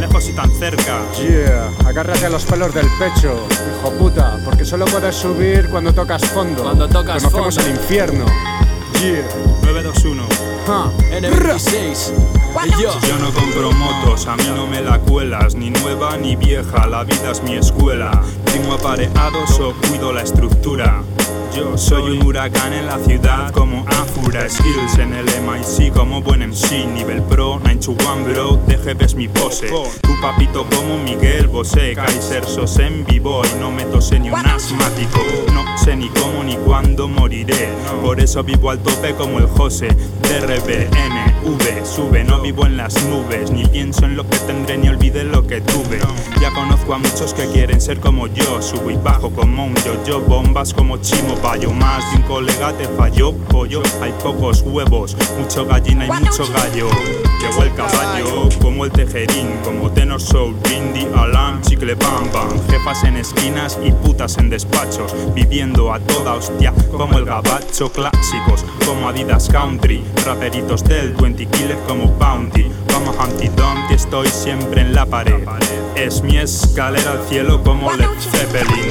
lejos y tan cerca. Yeah, agárrate a los pelos del pecho, hijo puta, porque solo puedes subir cuando tocas fondo. Cuando tocas Conocemos fondo. el infierno. Yeah. 921. N26. Yo no compro motos, a mí no me la cuelas, ni nueva ni vieja, la vida es mi escuela. Tengo apareados o cuido la estructura. Yo soy un huracán en la ciudad como Afura. Skills en el MIC como buen MC. Nivel pro, 9 to 1 bro, DGP es mi pose. Tu papito como Miguel Bosé. Kaiser sos en vivo y no me tose ni un asmático. No sé ni cómo ni cuándo moriré, por eso vivo al tope como el José. DRBNV, sube, no vivo en las nubes, ni pienso en lo que tendré ni olvidé lo que tuve. Ya conozco a muchos que quieren ser como yo, subo y bajo como un yo-yo, bombas como Chimo Bayo. Más de un colega te falló, pollo, hay pocos huevos, mucho gallina y mucho gallo. Llegó el caballo, como el tejerín, como Tenor Soul, Rindy, Alam, Chicle Bam Bam. Jefas en esquinas y putas en despachos, viviendo a toda hostia como el gabacho. Clásicos como Adidas Country, raperitos del 20 Killer como Bounty. Como Humpty Dumpty estoy siempre en la pared, es mi escalera al cielo como Led Zeppelin.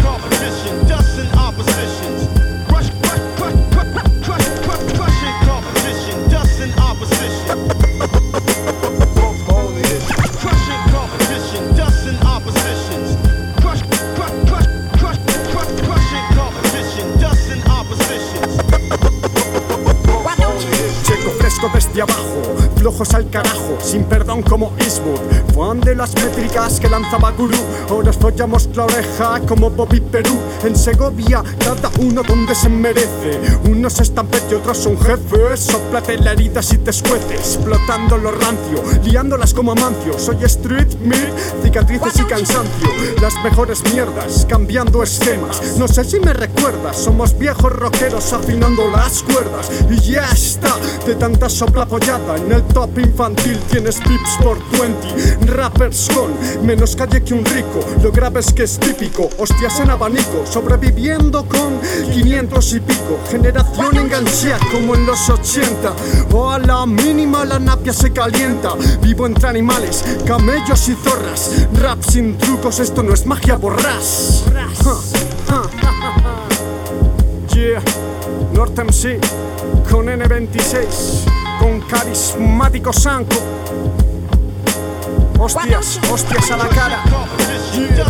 Desde abajo, flojos al carajo, sin perdón como Eastwood. Fan de las métricas que lanzaba Gurú, ahora follamos la oreja como Bobby Perú. En Segovia, cada uno donde se merece. Unos están pet y otros son jefes. Sóplate la herida si te escueces, explotando lo rancio, liándolas como Amancio. Soy street meat, cicatrices y cansancio. Las mejores mierdas, cambiando esquemas. No sé si me recuerdas, somos viejos rockeros afinando las cuerdas. Y ya está, de tanta sopla apoyada en el top infantil tienes pips por 20. Rappers con menos calle que un rico, lo grave es que es típico. Hostias en abanico, sobreviviendo con 500 y pico. Generación enganchea como en los 80. O a la mínima la napia se calienta. Vivo entre animales, camellos y zorras. Rap sin trucos, esto no es magia borrás. Yeah, Norte MC con N26, con carismático Sanko. Hostias, hostias a la cara. Yeah.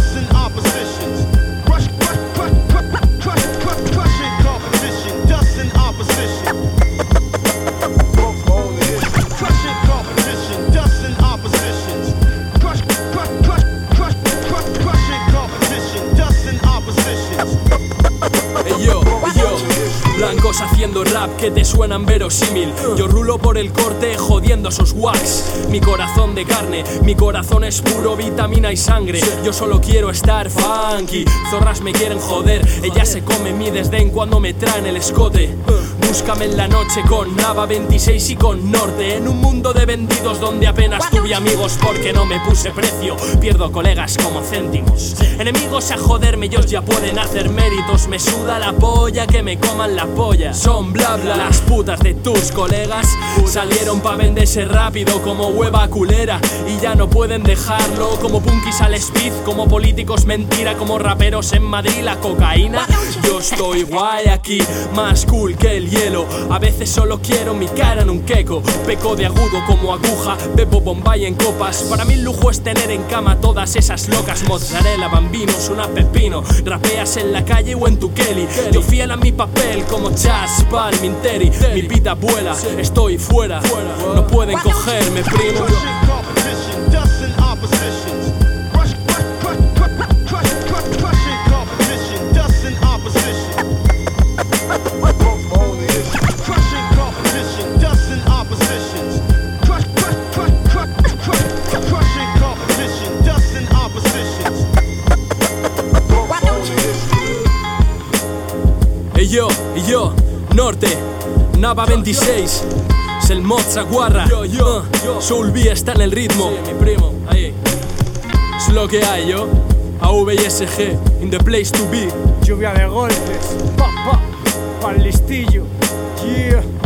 Blancos haciendo rap que te suenan verosímil. Yo rulo por el corte jodiendo esos wax. Mi corazón de carne, mi corazón es puro vitamina y sangre. Yo solo quiero estar funky. Zorras me quieren joder, ellas se comen mi desdén cuando me traen el escote. Búscame en la noche con Nava 26 y con Norte. En un mundo de vendidos donde apenas tuve amigos porque no me puse precio. Pierdo colegas como céntimos. Enemigos a joderme, ellos ya pueden hacer méritos. Me suda la polla que me coman la polla. Son bla bla. Las putas de tus colegas salieron pa' venderse rápido como hueva culera y ya no pueden dejarlo. Como punkis al speed, como políticos mentira, como raperos en Madrid la cocaína. Yo estoy guay aquí, más cool que el hielo. A veces solo quiero mi cara en un queco. Peco de agudo como aguja, bebo Bombay en copas. Para mí el lujo es tener en cama todas esas locas. Mozzarella, bambinos, una pepino. Rapeas en la calle o en tu Kelly. Yo fiel a mi papel como Chas Palminteri. Mi vida vuela, estoy fuera. No pueden cogerme, primo. Yo, Norte, Nava 26, es el Moza Guarra. Soul B está en el ritmo. Sí, mi primo, ahí. Es lo que hay, yo. AVSG, in the place to be. Lluvia de golpes, pa, pa'l listillo. Yeah.